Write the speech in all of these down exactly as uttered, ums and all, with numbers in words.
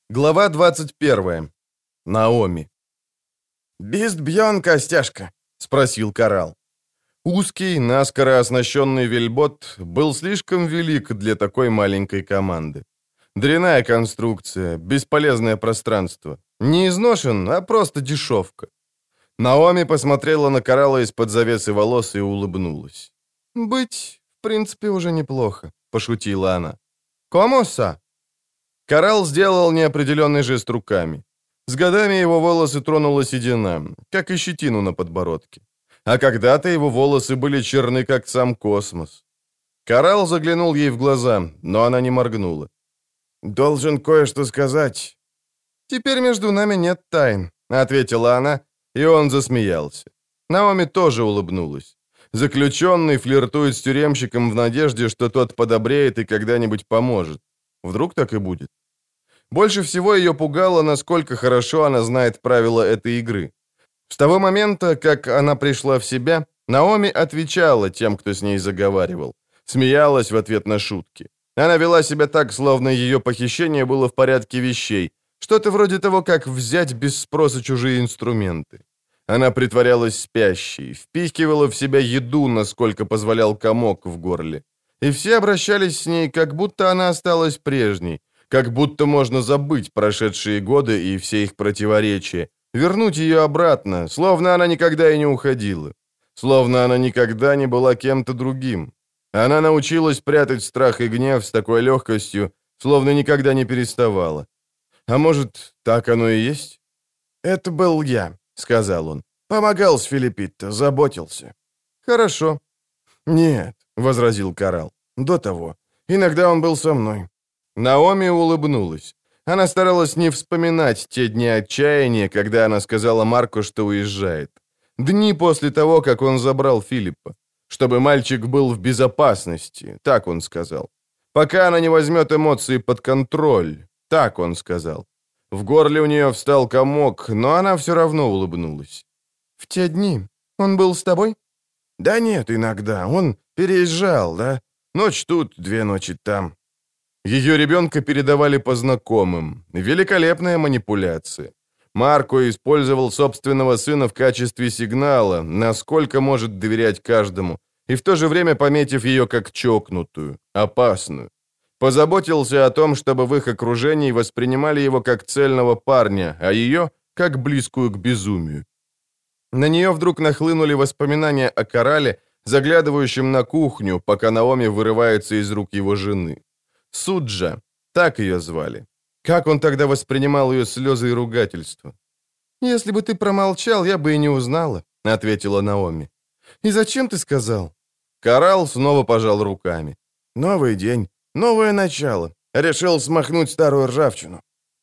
Глава двадцать первая. Наоми. «Бист бьён, Костяшка?» — спросил Коралл. Узкий, наскоро оснащенный вельбот был слишком велик для такой маленькой команды. Дрянная конструкция, бесполезное пространство. Не изношен, а просто дешевка. Наоми посмотрела на Коралла из-под завесы волос и улыбнулась. «Быть, в принципе, уже неплохо», — пошутила она. «Комоса?» Коралл сделал неопределенный жест руками. С годами его волосы тронула седина, как и щетину на подбородке. А когда-то его волосы были черны, как сам космос. Коралл заглянул ей в глаза, но она не моргнула. «Должен кое-что сказать». «Теперь между нами нет тайн», — ответила она, и он засмеялся. Наоми тоже улыбнулась. Заключенный флиртует с тюремщиком в надежде, что тот подобреет и когда-нибудь поможет. Вдруг так и будет. Больше всего ее пугало, насколько хорошо она знает правила этой игры. С того момента, как она пришла в себя, Наоми отвечала тем, кто с ней заговаривал. Смеялась в ответ на шутки. Она вела себя так, словно ее похищение было в порядке вещей. Что-то вроде того, как взять без спроса чужие инструменты. Она притворялась спящей, впихивала в себя еду, насколько позволял комок в горле. И все обращались с ней, как будто она осталась прежней, как будто можно забыть прошедшие годы и все их противоречия, вернуть ее обратно, словно она никогда и не уходила, словно она никогда не была кем-то другим. Она научилась прятать страх и гнев с такой легкостью, словно никогда не переставала. А может, так оно и есть? «Это был я», — сказал он. «Помогал с Филиппитто, заботился». «Хорошо». «Нет», — возразил Коралл, — «до того. Иногда он был со мной». Наоми улыбнулась. Она старалась не вспоминать те дни отчаяния, когда она сказала Марку, что уезжает. Дни после того, как он забрал Филиппа. Чтобы мальчик был в безопасности, так он сказал. Пока она не возьмет эмоции под контроль, так он сказал. В горле у нее встал комок, но она все равно улыбнулась. «В те дни он был с тобой?» «Да нет, иногда. Он переезжал, да? Ночь тут, две ночи там». Ее ребенка передавали по знакомым. Великолепная манипуляция. Марко использовал собственного сына в качестве сигнала, насколько может доверять каждому, и в то же время пометив ее как чокнутую, опасную. Позаботился о том, чтобы в их окружении воспринимали его как цельного парня, а ее — как близкую к безумию. На нее вдруг нахлынули воспоминания о Коралле, заглядывающем на кухню, пока Наоми вырывается из рук его жены. Суджа, так ее звали. Как он тогда воспринимал ее слезы и ругательства? «Если бы ты промолчал, я бы и не узнала», — ответила Наоми. «И зачем ты сказал?» Коралл снова пожал руками. «Новый день, новое начало. Решил смахнуть старую ржавчину».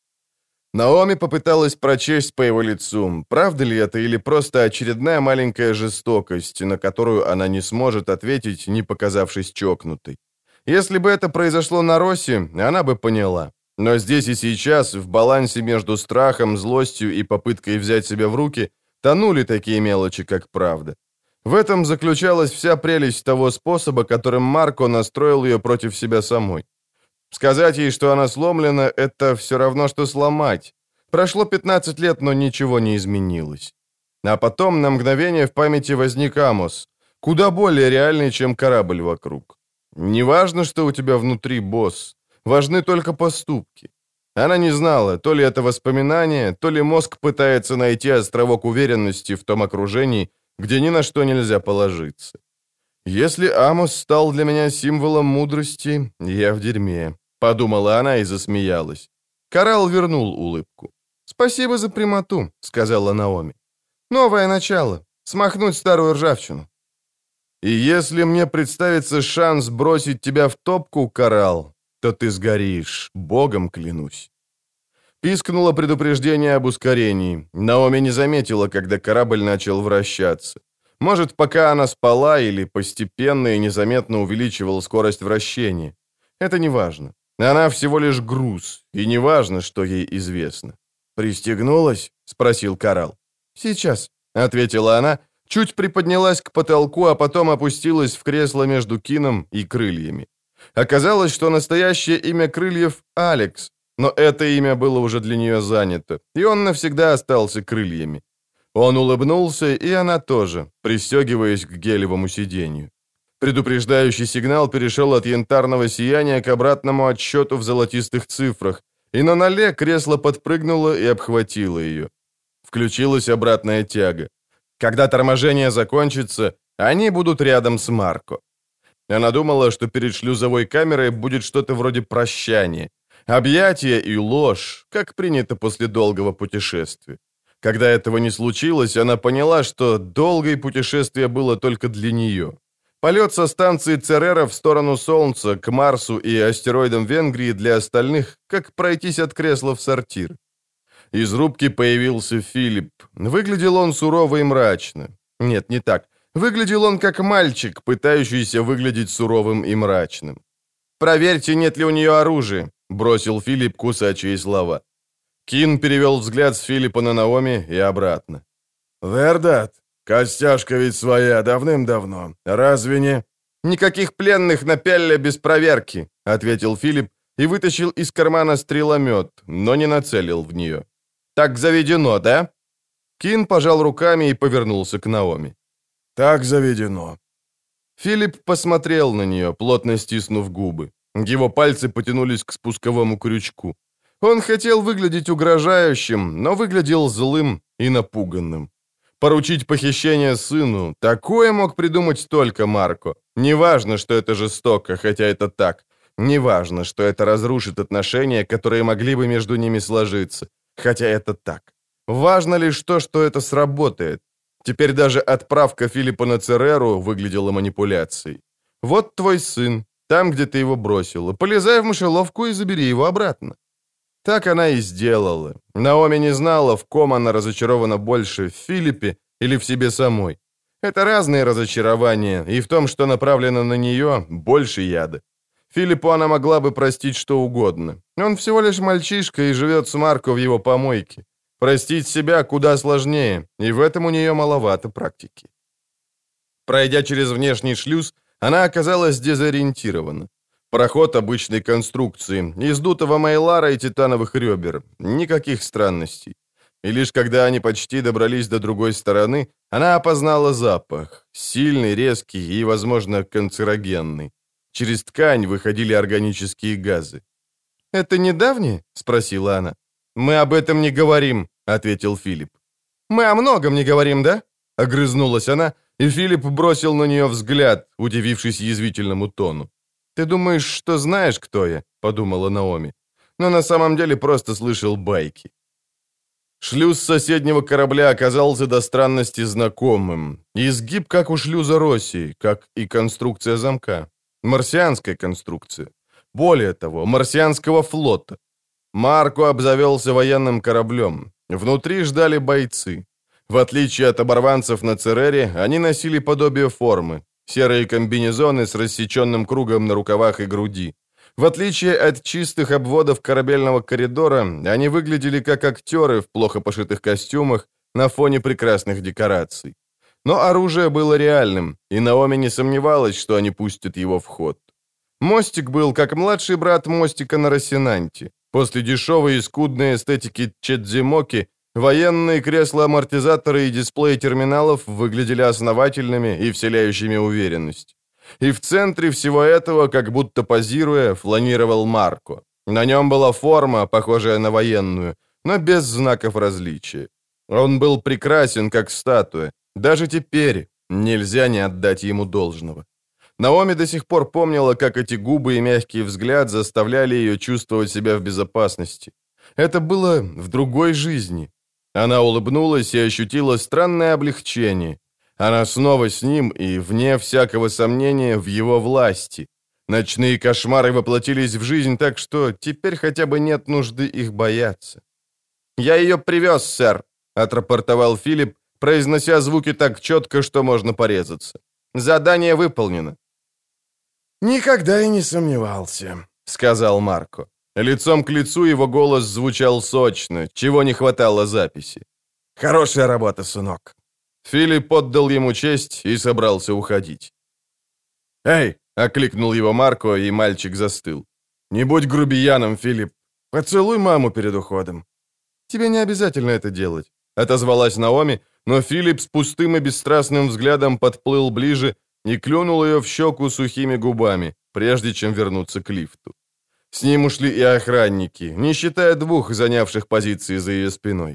Наоми попыталась прочесть по его лицу, правда ли это или просто очередная маленькая жестокость, на которую она не сможет ответить, не показавшись чокнутой. Если бы это произошло на Росси, она бы поняла. Но здесь и сейчас, в балансе между страхом, злостью и попыткой взять себя в руки, тонули такие мелочи, как правда. В этом заключалась вся прелесть того способа, которым Марко настроил ее против себя самой. Сказать ей, что она сломлена, это все равно, что сломать. Прошло пятнадцать лет, но ничего не изменилось. А потом на мгновение в памяти возник Амос, куда более реальный, чем корабль вокруг. Не важно, что у тебя внутри, босс. Важны только поступки. Она не знала, то ли это воспоминание, то ли мозг пытается найти островок уверенности в том окружении, где ни на что нельзя положиться. Если Амос стал для меня символом мудрости, я в дерьме, подумала она и засмеялась. Коралл вернул улыбку. «Спасибо за прямоту», — сказала Наоми. «Новое начало. Смахнуть старую ржавчину». «И если мне представится шанс бросить тебя в топку, Коралл, то ты сгоришь, богом клянусь». Пискнуло предупреждение об ускорении. Наоми не заметила, когда корабль начал вращаться. Может, пока она спала или постепенно и незаметно увеличивала скорость вращения. Это не важно. Она всего лишь груз, и не важно, что ей известно. «Пристегнулась?» — спросил Коралл. «Сейчас», — ответила она, чуть приподнялась к потолку, а потом опустилась в кресло между Кином и крыльями. Оказалось, что настоящее имя крыльев — Алекс, но это имя было уже для нее занято, и он навсегда остался крыльями. Он улыбнулся, и она тоже, пристегиваясь к гелевому сиденью. Предупреждающий сигнал перешел от янтарного сияния к обратному отсчету в золотистых цифрах, и на ноле кресло подпрыгнуло и обхватило ее. Включилась обратная тяга. Когда торможение закончится, они будут рядом с Марко. Она думала, что перед шлюзовой камерой будет что-то вроде прощания. Объятия и ложь, как принято после долгого путешествия. Когда этого не случилось, она поняла, что долгое путешествие было только для нее. Полет со станции Церера в сторону Солнца, к Марсу и астероидам Венгрии для остальных, как пройтись от кресла в сортир. Из рубки появился Филипп. Выглядел он сурово и мрачно. Нет, не так. Выглядел он как мальчик, пытающийся выглядеть суровым и мрачным. «Проверьте, нет ли у нее оружия», — бросил Филипп кусачие слова. Кин перевел взгляд с Филиппа на Наоми и обратно. «Вердат, костяшка ведь своя давным-давно. Разве не...» «Никаких пленных на Пелле без проверки», — ответил Филипп и вытащил из кармана стреломет, но не нацелил в нее. «Так заведено, да?» Кин пожал руками и повернулся к Наоми. «Так заведено». Филипп посмотрел на нее, плотно стиснув губы. Его пальцы потянулись к спусковому крючку. Он хотел выглядеть угрожающим, но выглядел злым и напуганным. Поручить похищение сыну, такое мог придумать только Марко. Неважно, что это жестоко, хотя это так. Неважно, что это разрушит отношения, которые могли бы между ними сложиться, хотя это так. Важно лишь то, что это сработает. Теперь даже отправка Филиппа на Цереру выглядела манипуляцией. Вот твой сын, там, где ты его бросила. Полезай в мышеловку и забери его обратно. Так она и сделала. Наоми не знала, в ком она разочарована больше, в Филиппе или в себе самой. Это разные разочарования, и в том, что направлено на нее, больше яда. Филиппу она могла бы простить что угодно. Он всего лишь мальчишка и живет с Марко в его помойке. Простить себя куда сложнее, и в этом у нее маловато практики. Пройдя через внешний шлюз, она оказалась дезориентирована. Проход обычной конструкции, из дутого майлара и титановых ребер. Никаких странностей. И лишь когда они почти добрались до другой стороны, она опознала запах. Сильный, резкий и, возможно, канцерогенный. Через ткань выходили органические газы. «Это недавнее?» — спросила она. «Мы об этом не говорим», — ответил Филипп. «Мы о многом не говорим, да?» — огрызнулась она, и Филипп бросил на нее взгляд, удивившись язвительному тону. «Ты думаешь, что знаешь, кто я?» — подумала Наоми. Но на самом деле просто слышал байки. Шлюз соседнего корабля оказался до странности знакомым. Изгиб, как у шлюза России, как и конструкция замка. Марсианская конструкция. Более того, марсианского флота. Марко обзавелся военным кораблем. Внутри ждали бойцы. В отличие от оборванцев на Церере, они носили подобие формы. Серые комбинезоны с рассеченным кругом на рукавах и груди. В отличие от чистых обводов корабельного коридора, они выглядели как актеры в плохо пошитых костюмах на фоне прекрасных декораций. Но оружие было реальным, и Наоми не сомневалась, что они пустят его в ход. Мостик был как младший брат мостика на Росинанте. После дешевой и скудной эстетики Чедзимоки военные кресла-амортизаторы и дисплеи терминалов выглядели основательными и вселяющими уверенность. И в центре всего этого, как будто позируя, фланировал Марко. На нем была форма, похожая на военную, но без знаков различия. Он был прекрасен, как статуя. Даже теперь нельзя не отдать ему должного. Наоми до сих пор помнила, как эти губы и мягкий взгляд заставляли ее чувствовать себя в безопасности. Это было в другой жизни. Она улыбнулась и ощутила странное облегчение. Она снова с ним и, вне всякого сомнения, в его власти. Ночные кошмары воплотились в жизнь так, что теперь хотя бы нет нужды их бояться. «Я ее привез, сэр», — отрапортовал Филипп, произнося звуки так четко, что можно порезаться. «Задание выполнено». «Никогда и не сомневался», — сказал Марко. Лицом к лицу его голос звучал сочно, чего не хватало записи. «Хорошая работа, сынок». Филипп отдал ему честь и собрался уходить. «Эй!» — окликнул его Марко, и мальчик застыл. «Не будь грубияном, Филипп. Поцелуй маму перед уходом». «Тебе не обязательно это делать», — отозвалась Наоми, но Филипп с пустым и бесстрастным взглядом подплыл ближе и клюнул ее в щеку сухими губами, прежде чем вернуться к лифту. С ним ушли и охранники, не считая двух, занявших позиции за ее спиной.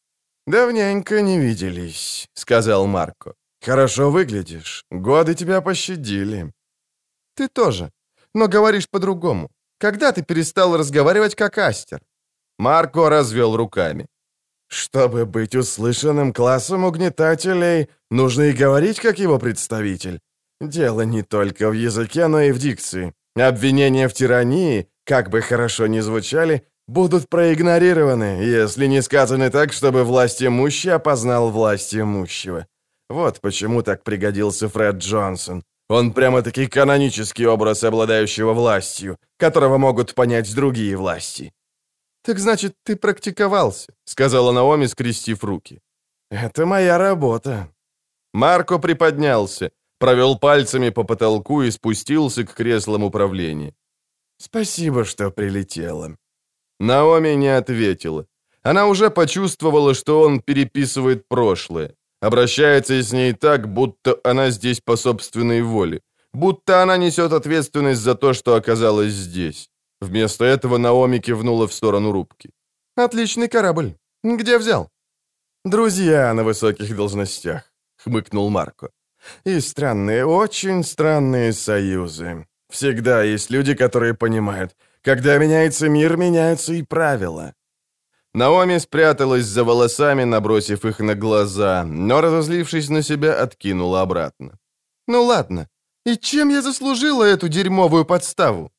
«Давненько не виделись», — сказал Марко. «Хорошо выглядишь. Годы тебя пощадили». «Ты тоже. Но говоришь по-другому. Когда ты перестал разговаривать как Астер?» Марко развел руками. «Чтобы быть услышанным классом угнетателей, нужно и говорить как его представитель. Дело не только в языке, но и в дикции. Обвинения в тирании, как бы хорошо ни звучали, будут проигнорированы, если не сказаны так, чтобы власть имущий опознал власть имущего. Вот почему так пригодился Фред Джонсон. Он прямо-таки канонический образ обладающего властью, которого могут понять другие власти». «Так значит, ты практиковался», — сказала Наоми, скрестив руки. «Это моя работа». Марко приподнялся, провел пальцами по потолку и спустился к креслам управления. «Спасибо, что прилетела». Наоми не ответила. Она уже почувствовала, что он переписывает прошлое, обращается с ней так, будто она здесь по собственной воле, будто она несет ответственность за то, что оказалась здесь. Вместо этого Наоми кивнула в сторону рубки. «Отличный корабль. Где взял?» «Друзья на высоких должностях», — хмыкнул Марко. «И странные, очень странные союзы. Всегда есть люди, которые понимают, когда меняется мир, меняются и правила». Наоми спряталась за волосами, набросив их на глаза, но, разозлившись на себя, откинула обратно. «Ну ладно. И чем я заслужила эту дерьмовую подставу?»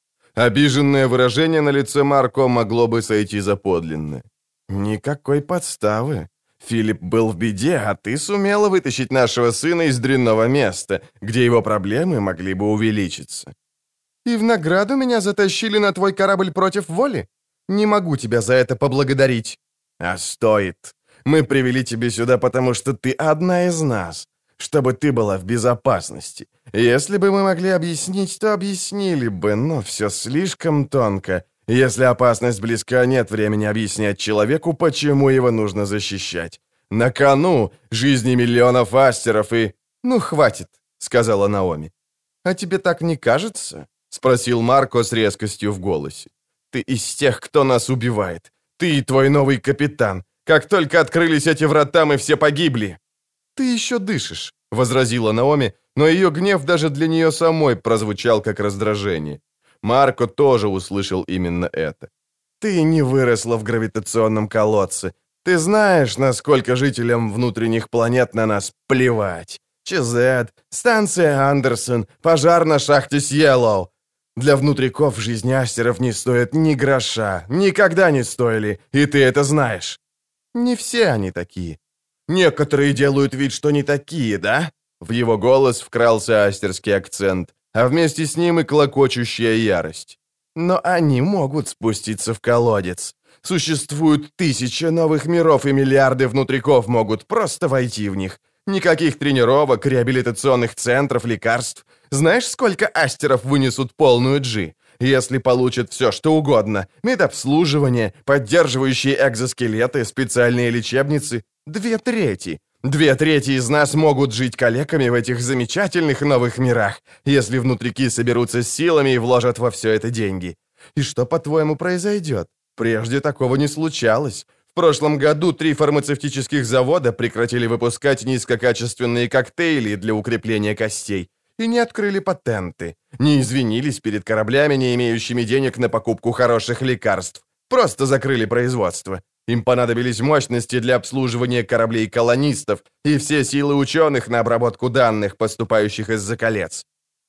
Обиженное выражение на лице Марко могло бы сойти за подлинное. «Никакой подставы. Филипп был в беде, а ты сумела вытащить нашего сына из дрянного места, где его проблемы могли бы увеличиться». «И в награду меня затащили на твой корабль против воли? Не могу тебя за это поблагодарить». «А стоит. Мы привели тебя сюда, потому что ты одна из нас, чтобы ты была в безопасности. Если бы мы могли объяснить, то объяснили бы, но все слишком тонко. Если опасность близка, нет времени объяснять человеку, почему его нужно защищать. На кону жизни миллионов астеров и...» «Ну, хватит», — сказала Наоми. «А тебе так не кажется?» — спросил Марко с резкостью в голосе. «Ты из тех, кто нас убивает. Ты и твой новый капитан. Как только открылись эти врата, мы все погибли». «Ты еще дышишь», — возразила Наоми, но ее гнев даже для нее самой прозвучал как раздражение. Марко тоже услышал именно это. «Ты не выросла в гравитационном колодце. Ты знаешь, насколько жителям внутренних планет на нас плевать. Чезет, станция Андерсон, пожар на шахте Сьеллоу. Для внутриков жизни астеров не стоит ни гроша, никогда не стоили, и ты это знаешь». «Не все они такие». «Некоторые делают вид, что не такие, да?» В его голос вкрался астерский акцент, а вместе с ним и клокочущая ярость. «Но они могут спуститься в колодец. Существуют тысячи новых миров, и миллиарды внутриков могут просто войти в них. Никаких тренировок, реабилитационных центров, лекарств. Знаешь, сколько астеров вынесут полную джи? Если получат все, что угодно. Медобслуживание, поддерживающие экзоскелеты, специальные лечебницы. Две трети. Две трети из нас могут жить калеками в этих замечательных новых мирах, если внутрики соберутся с силами и вложат во все это деньги. И что, по-твоему, произойдет? Прежде такого не случалось. В прошлом году три фармацевтических завода прекратили выпускать низкокачественные коктейли для укрепления костей и не открыли патенты, не извинились перед кораблями, не имеющими денег на покупку хороших лекарств, просто закрыли производство. Им понадобились мощности для обслуживания кораблей-колонистов и все силы ученых на обработку данных, поступающих из-за колец.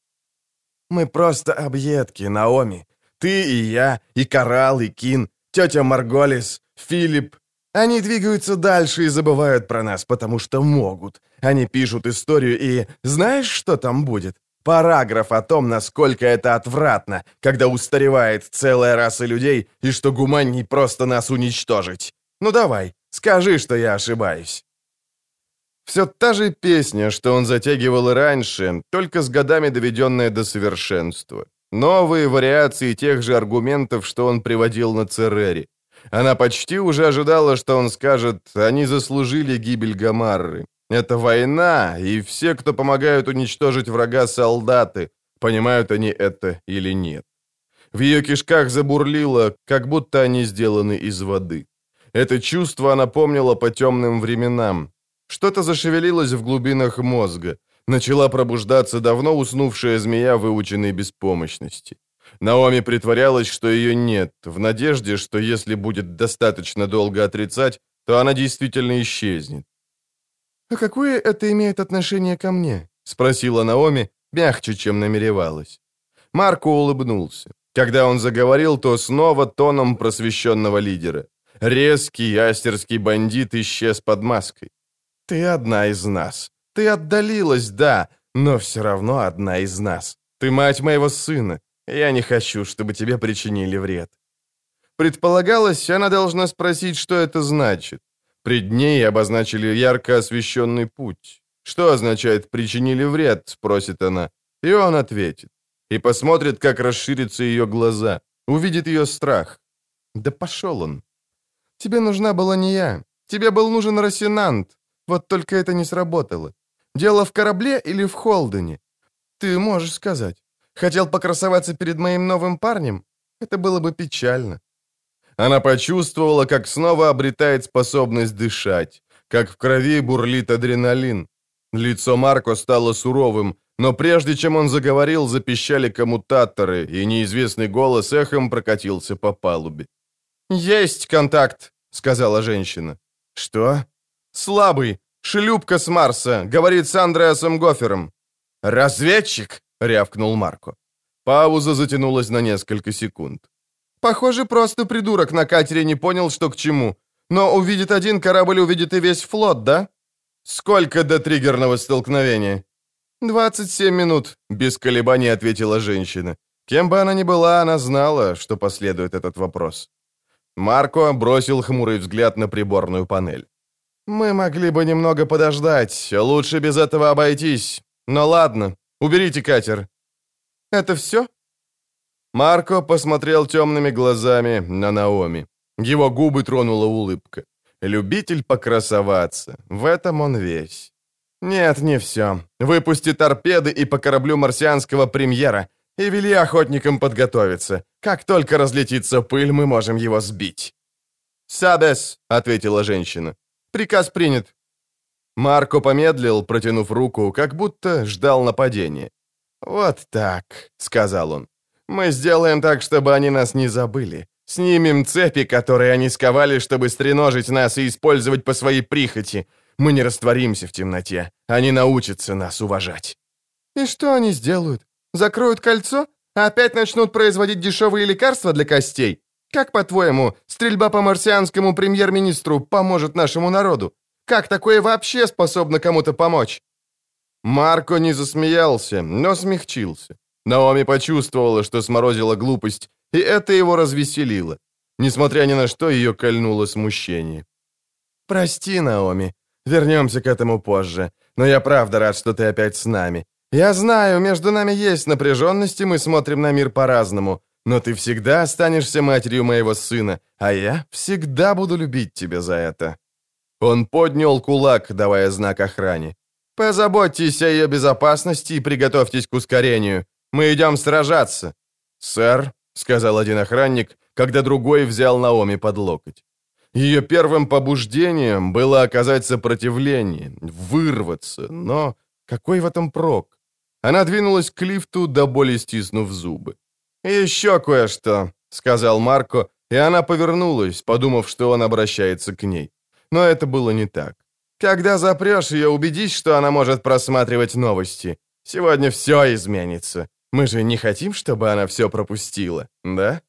Мы просто объедки, Наоми. Ты и я, и Коралл, и Кин, тетя Марголис, Филипп. Они двигаются дальше и забывают про нас, потому что могут. Они пишут историю и... Знаешь, что там будет? Параграф о том, насколько это отвратно, когда устаревает целая раса людей, и что гуманней просто нас уничтожить. Ну давай, скажи, что я ошибаюсь. Все та же песня, что он затягивал и раньше, только с годами доведенная до совершенства. Новые вариации тех же аргументов, что он приводил на Церере. Она почти уже ожидала, что он скажет, они заслужили гибель Гомарры. Это война, и все, кто помогают уничтожить врага, солдаты, понимают они это или нет. В ее кишках забурлило, как будто они сделаны из воды. Это чувство она помнила по темным временам. Что-то зашевелилось в глубинах мозга. Начала пробуждаться давно уснувшая змея выученной беспомощности. Наоми притворялась, что ее нет, в надежде, что если будет достаточно долго отрицать, то она действительно исчезнет. «А какое это имеет отношение ко мне?» — спросила Наоми, мягче, чем намеревалась. Марко улыбнулся. Когда он заговорил, то снова тоном просвещенного лидера. Резкий астерский бандит исчез под маской. «Ты одна из нас. Ты отдалилась, да, но все равно одна из нас. Ты мать моего сына. Я не хочу, чтобы тебе причинили вред». Предполагалось, она должна спросить, что это значит. Пред ней обозначили ярко освещенный путь. «Что означает «причинили вред»?» — спросит она. И он ответит. И посмотрит, как расширятся ее глаза. Увидит ее страх. Да пошел он. Тебе нужна была не я. Тебе был нужен Росинант. Вот только это не сработало. Дело в корабле или в Холдене? Ты можешь сказать. Хотел покрасоваться перед моим новым парнем? Это было бы печально. Она почувствовала, как снова обретает способность дышать, как в крови бурлит адреналин. Лицо Марко стало суровым, но прежде чем он заговорил, запищали коммутаторы, и неизвестный голос эхом прокатился по палубе. «Есть контакт», — сказала женщина. «Что?» «Слабый. Шлюпка с Марса. Говорит с Андреасом Гофером». «Разведчик?» — рявкнул Марко. Пауза затянулась на несколько секунд. «Похоже, просто придурок на катере не понял, что к чему. Но увидит один корабль, увидит и весь флот, да?» «Сколько до триггерного столкновения?» «двадцать семь минут», — без колебаний ответила женщина. Кем бы она ни была, она знала, что последует этот вопрос. Марко бросил хмурый взгляд на приборную панель. «Мы могли бы немного подождать, лучше без этого обойтись. Но ладно, уберите катер». «Это все?» Марко посмотрел темными глазами на Наоми. Его губы тронула улыбка. Любитель покрасоваться. В этом он весь. «Нет, не все. Выпусти торпеды и по кораблю марсианского премьера, и вели охотникам подготовиться. Как только разлетится пыль, мы можем его сбить». «Сабес», — ответила женщина. «Приказ принят». Марко помедлил, протянув руку, как будто ждал нападения. «Вот так», — сказал он. «Мы сделаем так, чтобы они нас не забыли. Снимем цепи, которые они сковали, чтобы стреножить нас и использовать по своей прихоти. Мы не растворимся в темноте. Они научатся нас уважать». «И что они сделают? Закроют кольцо? Опять начнут производить дешевые лекарства для костей? Как, по-твоему, стрельба по марсианскому премьер-министру поможет нашему народу? Как такое вообще способно кому-то помочь?» Марко не засмеялся, но смягчился. Наоми почувствовала, что сморозила глупость, и это его развеселило. Несмотря ни на что, ее кольнуло смущение. «Прости, Наоми, вернемся к этому позже, но я правда рад, что ты опять с нами. Я знаю, между нами есть напряженность, и мы смотрим на мир по-разному, но ты всегда останешься матерью моего сына, а я всегда буду любить тебя за это». Он поднял кулак, давая знак охране. «Позаботьтесь о ее безопасности и приготовьтесь к ускорению. Мы идем сражаться». «Сэр», — сказал один охранник, когда другой взял Наоми под локоть. Ее первым побуждением было оказать сопротивление, вырваться, но какой в этом прок? Она двинулась к лифту, до боли стиснув зубы. «Еще кое-что», — сказал Марко, и она повернулась, подумав, что он обращается к ней. Но это было не так. «Когда запрешь ее, убедись, что она может просматривать новости. Сегодня все изменится. Мы же не хотим, чтобы она все пропустила, да?»